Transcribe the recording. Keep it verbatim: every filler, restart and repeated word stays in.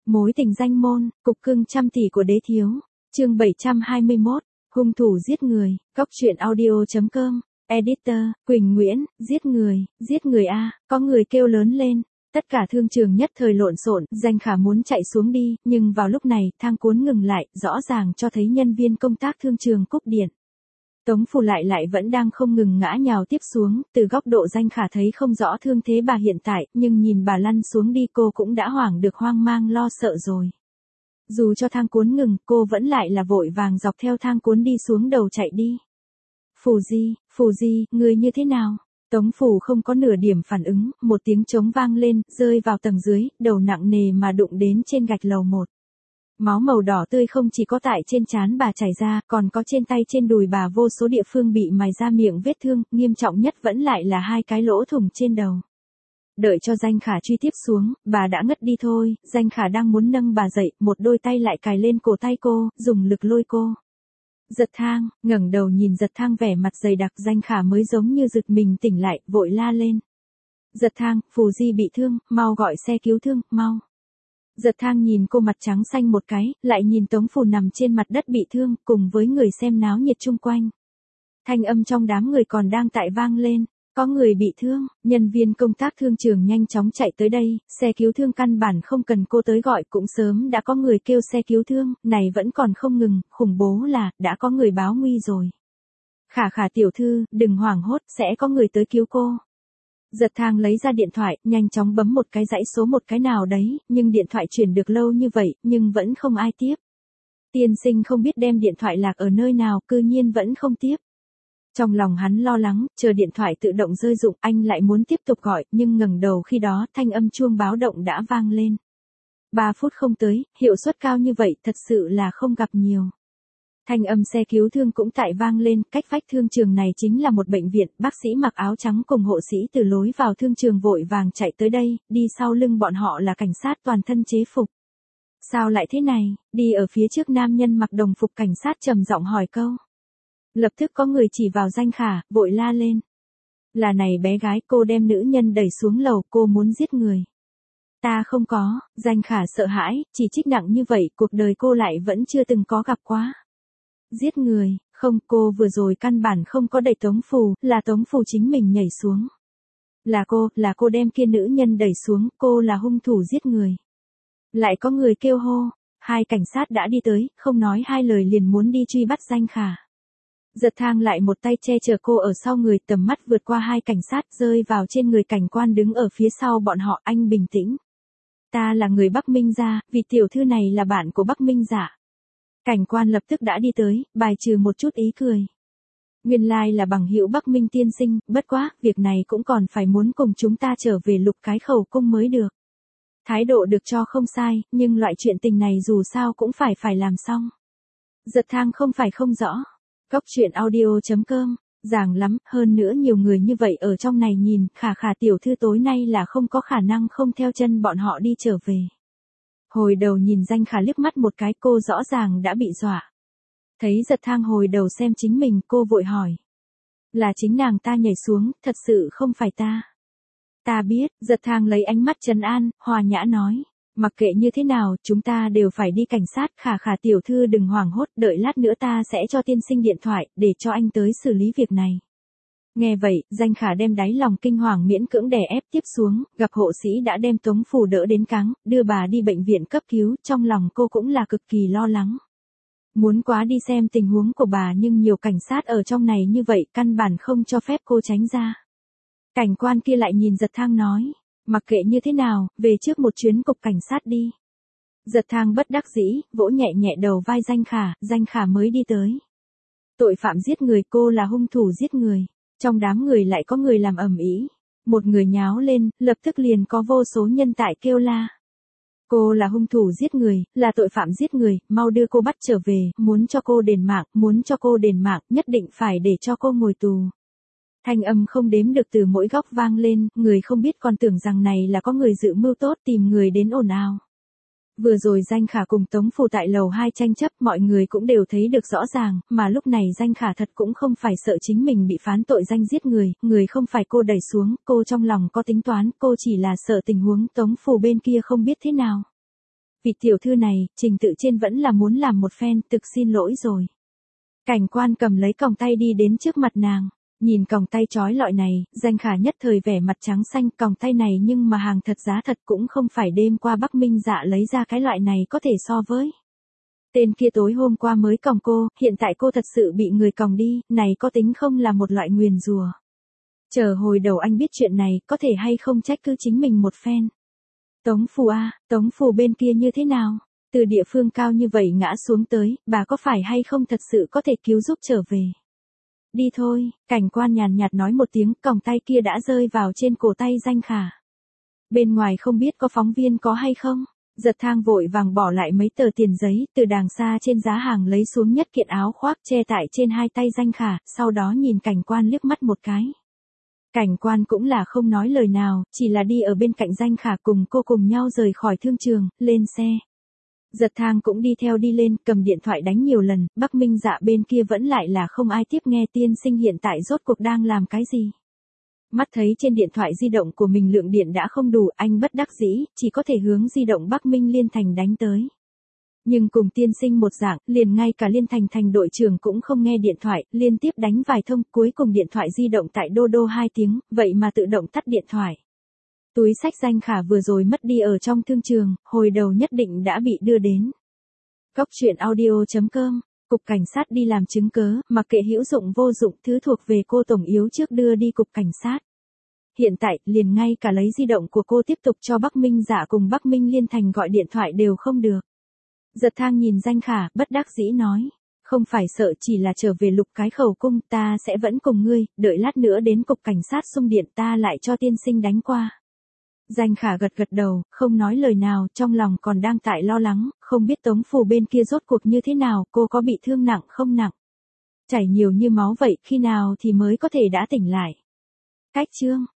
Mối tình danh môn, cục cưng trăm tỷ của đế thiếu. Chương bảy trăm hai mươi mốt, hung thủ giết người. Cóc truyện audio chấm com. Editor, Quỳnh Nguyễn, giết người, giết người a, có người kêu lớn lên. Tất cả thương trường nhất thời lộn xộn, Danh Khả muốn chạy xuống đi, nhưng vào lúc này, thang cuốn ngừng lại, rõ ràng cho thấy nhân viên công tác thương trường cúp điện. Tống Phù lại lại vẫn đang không ngừng ngã nhào tiếp xuống, từ góc độ Danh Khả thấy không rõ thương thế bà hiện tại, nhưng nhìn bà lăn xuống đi cô cũng đã hoảng được hoang mang lo sợ rồi. Dù cho thang cuốn ngừng, cô vẫn lại là vội vàng dọc theo thang cuốn đi xuống đầu chạy đi. Phù Di, Phù Di, người như thế nào? Tống Phù không có nửa điểm phản ứng, một tiếng trống vang lên, rơi vào tầng dưới, đầu nặng nề mà đụng đến trên gạch lầu một. Máu màu đỏ tươi không chỉ có tại trên trán bà chảy ra, còn có trên tay trên đùi bà vô số địa phương bị mài ra miệng vết thương, nghiêm trọng nhất vẫn lại là hai cái lỗ thủng trên đầu. Đợi cho Danh Khả truy tiếp xuống, bà đã ngất đi thôi, Danh Khả đang muốn nâng bà dậy, một đôi tay lại cài lên cổ tay cô, dùng lực lôi cô. Giật Thang, ngẩng đầu nhìn Giật Thang vẻ mặt dày đặc, Danh Khả mới giống như giật mình tỉnh lại, vội la lên. Giật Thang, Phù Di bị thương, mau gọi xe cứu thương, mau. Giật Thang nhìn cô mặt trắng xanh một cái, lại nhìn Tống Phù nằm trên mặt đất bị thương, cùng với người xem náo nhiệt chung quanh. Thanh âm trong đám người còn đang tại vang lên, có người bị thương, nhân viên công tác thương trường nhanh chóng chạy tới đây, xe cứu thương căn bản không cần cô tới gọi cũng sớm đã có người kêu xe cứu thương, này vẫn còn không ngừng, khủng bố là, đã có người báo nguy rồi. Khả Khả tiểu thư, đừng hoảng hốt, sẽ có người tới cứu cô. Giật Thang lấy ra điện thoại, nhanh chóng bấm một cái dãy số một cái nào đấy, nhưng điện thoại chuyển được lâu như vậy, nhưng vẫn không ai tiếp. Tiên sinh không biết đem điện thoại lạc ở nơi nào, cư nhiên vẫn không tiếp. Trong lòng hắn lo lắng, chờ điện thoại tự động rơi rụng, anh lại muốn tiếp tục gọi, nhưng ngẩng đầu khi đó, thanh âm chuông báo động đã vang lên. Ba phút không tới, hiệu suất cao như vậy, thật sự là không gặp nhiều. Thanh âm xe cứu thương cũng tại vang lên, cách vách thương trường này chính là một bệnh viện, bác sĩ mặc áo trắng cùng hộ sĩ từ lối vào thương trường vội vàng chạy tới đây, đi sau lưng bọn họ là cảnh sát toàn thân chế phục. Sao lại thế này, đi ở phía trước nam nhân mặc đồng phục cảnh sát trầm giọng hỏi câu. Lập tức có người chỉ vào Danh Khả, vội la lên. Là này bé gái, cô đem nữ nhân đẩy xuống lầu, cô muốn giết người. Ta không có, Danh Khả sợ hãi, chỉ trích nặng như vậy, cuộc đời cô lại vẫn chưa từng có gặp quá. Giết người, không, cô vừa rồi căn bản không có đẩy Tống Phù, là Tống Phù chính mình nhảy xuống. Là cô, là cô đem kia nữ nhân đẩy xuống, cô là hung thủ giết người. Lại có người kêu hô, hai cảnh sát đã đi tới, không nói hai lời liền muốn đi truy bắt Danh Khả. Giật Thang lại một tay che chở cô ở sau người, tầm mắt vượt qua hai cảnh sát rơi vào trên người cảnh quan đứng ở phía sau bọn họ, anh bình tĩnh. Ta là người Bắc Minh gia, vì tiểu thư này là bạn của Bắc Minh giả. Cảnh quan lập tức đã đi tới, bài trừ một chút ý cười. Nguyên lai là bằng hữu Bắc Minh tiên sinh, bất quá, việc này cũng còn phải muốn cùng chúng ta trở về Lục cái khẩu cung mới được. Thái độ được cho không sai, nhưng loại chuyện tình này dù sao cũng phải phải làm xong. Giật Thang không phải không rõ. Cóc truyện audio chấm com, giảng lắm, hơn nữa nhiều người như vậy ở trong này nhìn, Khả Khả tiểu thư tối nay là không có khả năng không theo chân bọn họ đi trở về. Hồi đầu nhìn Danh Khả liếc mắt một cái, cô rõ ràng đã bị dọa. Thấy Giật Thang hồi đầu xem chính mình, cô vội hỏi. Là chính nàng ta nhảy xuống, thật sự không phải ta. Ta biết, Giật Thang lấy ánh mắt trấn an, hòa nhã nói. Mặc kệ như thế nào, chúng ta đều phải đi cảnh sát, Khả Khả tiểu thư đừng hoảng hốt, đợi lát nữa ta sẽ cho tiên sinh điện thoại, để cho anh tới xử lý việc này. Nghe vậy, Danh Khả đem đáy lòng kinh hoàng miễn cưỡng đè ép tiếp xuống, gặp hộ sĩ đã đem Tống Phù đỡ đến cáng, đưa bà đi bệnh viện cấp cứu, trong lòng cô cũng là cực kỳ lo lắng. Muốn quá đi xem tình huống của bà nhưng nhiều cảnh sát ở trong này như vậy, căn bản không cho phép cô tránh ra. Cảnh quan kia lại nhìn Giật Thang nói. Mặc kệ như thế nào, về trước một chuyến cục cảnh sát đi. Giật Thang bất đắc dĩ, vỗ nhẹ nhẹ đầu vai Danh Khả, Danh Khả mới đi tới. Tội phạm giết người, cô là hung thủ giết người. Trong đám người lại có người làm ầm ĩ. Một người nháo lên, lập tức liền có vô số nhân tại kêu la. Cô là hung thủ giết người, là tội phạm giết người, mau đưa cô bắt trở về, muốn cho cô đền mạng, muốn cho cô đền mạng, nhất định phải để cho cô ngồi tù. Thanh âm không đếm được từ mỗi góc vang lên, người không biết còn tưởng rằng này là có người dự mưu tốt tìm người đến ồn ào. Vừa rồi Danh Khả cùng Tống Phù tại lầu hai tranh chấp, mọi người cũng đều thấy được rõ ràng, mà lúc này Danh Khả thật cũng không phải sợ chính mình bị phán tội danh giết người, người không phải cô đẩy xuống, cô trong lòng có tính toán, cô chỉ là sợ tình huống Tống Phù bên kia không biết thế nào. vị tiểu thư này, trình tự trên vẫn là muốn làm một phen, thực xin lỗi rồi. Cảnh quan cầm lấy còng tay đi đến trước mặt nàng. Nhìn còng tay trói lọi này, Danh Khả nhất thời vẻ mặt trắng xanh, còng tay này nhưng mà hàng thật giá thật cũng không phải đêm qua Bắc Minh Dạ lấy ra cái loại này có thể so với. Tên kia tối hôm qua mới còng cô, hiện tại cô thật sự bị người còng đi, này có tính không là một loại nguyền rủa. Chờ hồi đầu anh biết chuyện này, có thể hay không trách cứ chính mình một phen. Tống Phù a, Tống Phù bên kia như thế nào? Từ địa phương cao như vậy ngã xuống tới, bà có phải hay không thật sự có thể cứu giúp trở về? Đi thôi, cảnh quan nhàn nhạt nói một tiếng, còng tay kia đã rơi vào trên cổ tay Danh Khả. Bên ngoài không biết có phóng viên có hay không? Giật Thang vội vàng bỏ lại mấy tờ tiền giấy, từ đàng xa trên giá hàng lấy xuống nhất kiện áo khoác che tại trên hai tay Danh Khả, sau đó nhìn cảnh quan liếc mắt một cái. Cảnh quan cũng là không nói lời nào, chỉ là đi ở bên cạnh Danh Khả cùng cô cùng nhau rời khỏi thương trường, lên xe. Giật Thang cũng đi theo đi lên, cầm điện thoại đánh nhiều lần, Bắc Minh Dạ bên kia vẫn lại là không ai tiếp nghe. Tiên sinh hiện tại rốt cuộc đang làm cái gì? Mắt thấy trên điện thoại di động của mình lượng điện đã không đủ, anh bất đắc dĩ, chỉ có thể hướng di động Bắc Minh Liên Thành đánh tới. Nhưng cùng tiên sinh một dạng, liền ngay cả Liên Thành thành đội trưởng cũng không nghe điện thoại, liên tiếp đánh vài thông, cuối cùng điện thoại di động tại đô đô hai tiếng, vậy mà tự động tắt điện thoại. Túi sách Danh Khả vừa rồi mất đi ở trong thương trường, hồi đầu nhất định đã bị đưa đến. Cóc truyện audio chấm com, cục cảnh sát đi làm chứng cớ, mặc kệ hữu dụng vô dụng, thứ thuộc về cô tổng yếu trước đưa đi cục cảnh sát. Hiện tại, liền ngay cả lấy di động của cô tiếp tục cho Bắc Minh Dạ cùng Bắc Minh Liên Thành gọi điện thoại đều không được. Giật Thang nhìn Danh Khả, bất đắc dĩ nói. Không phải sợ, chỉ là trở về lục cái khẩu cung, ta sẽ vẫn cùng ngươi, đợi lát nữa đến cục cảnh sát xung điện ta lại cho tiên sinh đánh qua. Danh Khả gật gật đầu, không nói lời nào, trong lòng còn đang tại lo lắng, không biết Tống Phù bên kia rốt cuộc như thế nào, cô có bị thương nặng không nặng. Chảy nhiều như máu vậy, khi nào thì mới có thể đã tỉnh lại. Cách chương